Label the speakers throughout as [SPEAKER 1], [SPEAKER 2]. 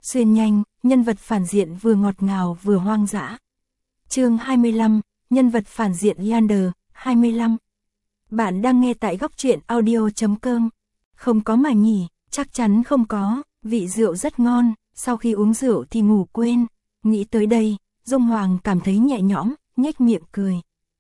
[SPEAKER 1] Xuyên nhanh, nhân vật phản diện vừa ngọt ngào vừa hoang dã. Chương 25, nhân vật phản diện Leander, 25. Bạn đang nghe tại góc truyện audio.com. Không có mà nhỉ, chắc chắn không có, vị rượu rất ngon, sau khi uống rượu thì ngủ quên. Nghĩ tới đây, Dung Hoàng cảm thấy nhẹ nhõm, nhếch miệng cười.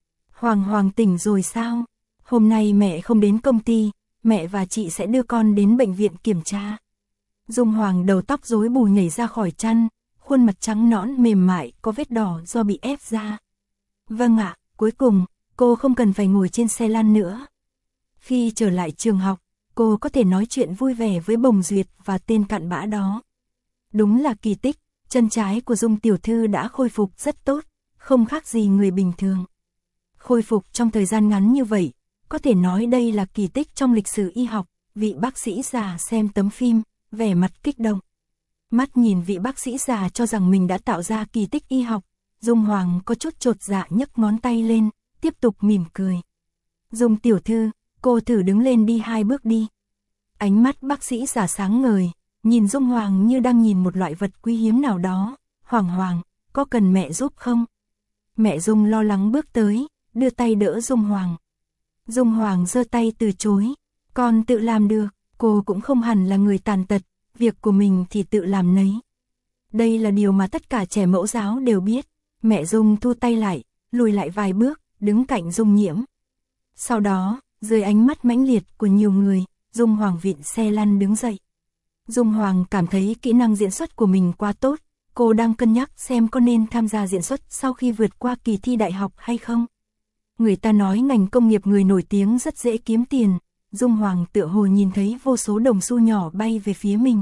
[SPEAKER 1] Hoàng tỉnh rồi sao? Hôm nay mẹ không đến công ty, mẹ và chị sẽ đưa con đến bệnh viện kiểm tra. Dung Hoàng đầu tóc rối bù nhảy ra khỏi chăn, khuôn mặt trắng nõn mềm mại có vết đỏ do bị ép ra. Vâng ạ, cuối cùng, cô không cần phải ngồi trên xe lăn nữa. Khi trở lại trường học, cô có thể nói chuyện vui vẻ với Bồng Duyệt và tên cặn bã đó. Đúng là kỳ tích, chân trái của Dung tiểu thư đã khôi phục rất tốt, không khác gì người bình thường. Khôi phục trong thời gian ngắn như vậy, có thể nói đây là kỳ tích trong lịch sử y học. Vị bác sĩ già xem tấm phim, vẻ mặt kích động. Mắt nhìn vị bác sĩ già cho rằng mình đã tạo ra kỳ tích y học, Dung Hoàng có chút chột dạ nhấc ngón tay lên, tiếp tục mỉm cười. Dung tiểu thư, cô thử đứng lên đi 2 bước đi. Ánh mắt bác sĩ già sáng ngời, nhìn Dung Hoàng như đang nhìn một loại vật quý hiếm nào đó. Hoàng, có cần mẹ giúp không? Mẹ Dung lo lắng bước tới, đưa tay đỡ Dung Hoàng. Dung Hoàng giơ tay từ chối. Con tự làm được, cô cũng không hẳn là người tàn tật, việc của mình thì tự làm nấy. Đây là điều mà tất cả trẻ mẫu giáo đều biết. Mẹ Dung thu tay lại, lùi lại vài bước, đứng cạnh Dung Nhiễm. Sau đó, dưới ánh mắt mãnh liệt của nhiều người, Dung Hoàng vịn xe lăn đứng dậy. Dung Hoàng cảm thấy kỹ năng diễn xuất của mình quá tốt, cô đang cân nhắc xem có nên tham gia diễn xuất sau khi vượt qua kỳ thi đại học hay không. Người ta nói ngành công nghiệp người nổi tiếng rất dễ kiếm tiền. Dung Hoàng tựa hồ nhìn thấy vô số đồng xu nhỏ bay về phía mình.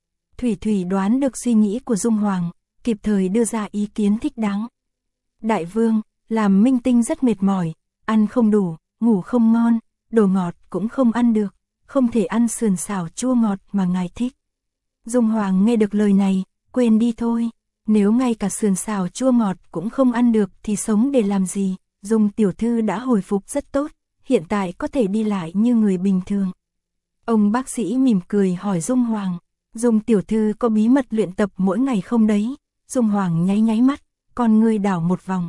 [SPEAKER 1] Thủy đoán được suy nghĩ của Dung Hoàng, kịp thời đưa ra ý kiến thích đáng. Đại vương, làm minh tinh rất mệt mỏi, ăn không đủ, ngủ không ngon, đồ ngọt cũng không ăn được, không thể ăn sườn xào chua ngọt mà ngài thích. Dung Hoàng nghe được lời này, quên đi thôi, nếu ngay cả sườn xào chua ngọt cũng không ăn được thì sống để làm gì. Dung tiểu thư đã hồi phục rất tốt, hiện tại có thể đi lại như người bình thường. Ông bác sĩ mỉm cười hỏi Dung Hoàng, Dung tiểu thư có bí mật luyện tập mỗi ngày không đấy? Dung Hoàng nháy mắt, con ngươi đảo một vòng.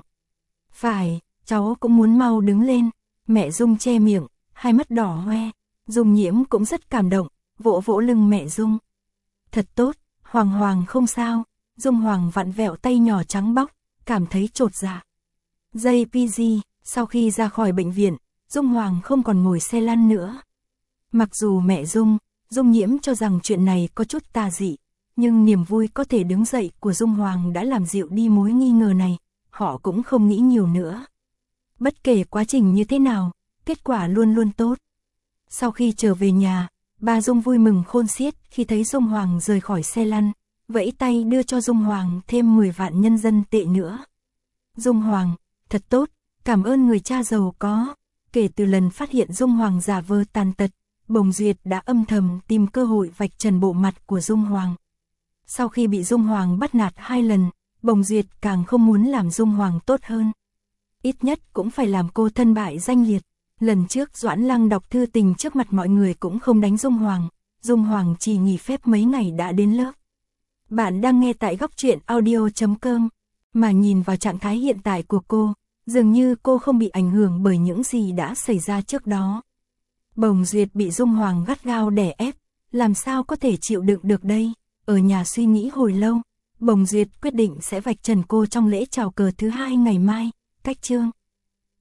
[SPEAKER 1] Phải, cháu cũng muốn mau đứng lên. Mẹ Dung che miệng, hai mắt đỏ hoe. Dung Nhiễm cũng rất cảm động, vỗ lưng mẹ Dung. Thật tốt, Hoàng không sao. Dung Hoàng vặn vẹo tay nhỏ trắng bóc, cảm thấy chột dạ. JPG, sau khi ra khỏi bệnh viện, Dung Hoàng không còn ngồi xe lăn nữa. Mặc dù mẹ Dung Nhiễm cho rằng chuyện này có chút tà dị, nhưng niềm vui có thể đứng dậy của Dung Hoàng đã làm dịu đi mối nghi ngờ này, họ cũng không nghĩ nhiều nữa. Bất kể quá trình như thế nào, kết quả luôn luôn tốt. Sau khi trở về nhà, bà Dung vui mừng khôn xiết khi thấy Dung Hoàng rời khỏi xe lăn, vẫy tay đưa cho Dung Hoàng thêm 10 vạn nhân dân tệ nữa. Dung Hoàng, thật tốt, cảm ơn người cha giàu có. Kể từ lần phát hiện Dung Hoàng giả vờ tàn tật, Bồng Duyệt đã âm thầm tìm cơ hội vạch trần bộ mặt của Dung Hoàng. Sau khi bị Dung Hoàng bắt nạt 2 lần, Bồng Duyệt càng không muốn làm Dung Hoàng tốt hơn. Ít nhất cũng phải làm cô thân bại danh liệt. Lần trước Doãn Lăng đọc thư tình trước mặt mọi người cũng không đánh Dung Hoàng chỉ nghỉ phép mấy ngày đã đến lớp. Bạn đang nghe tại góc truyện audio.com, mà nhìn vào trạng thái hiện tại của cô, dường như cô không bị ảnh hưởng bởi những gì đã xảy ra trước đó. Bồng Duyệt bị Dung Hoàng gắt gao đè ép, làm sao có thể chịu đựng được đây? Ở nhà suy nghĩ hồi lâu, Bồng Duyệt quyết định sẽ vạch trần cô trong lễ chào cờ thứ 2 ngày mai. Cách chương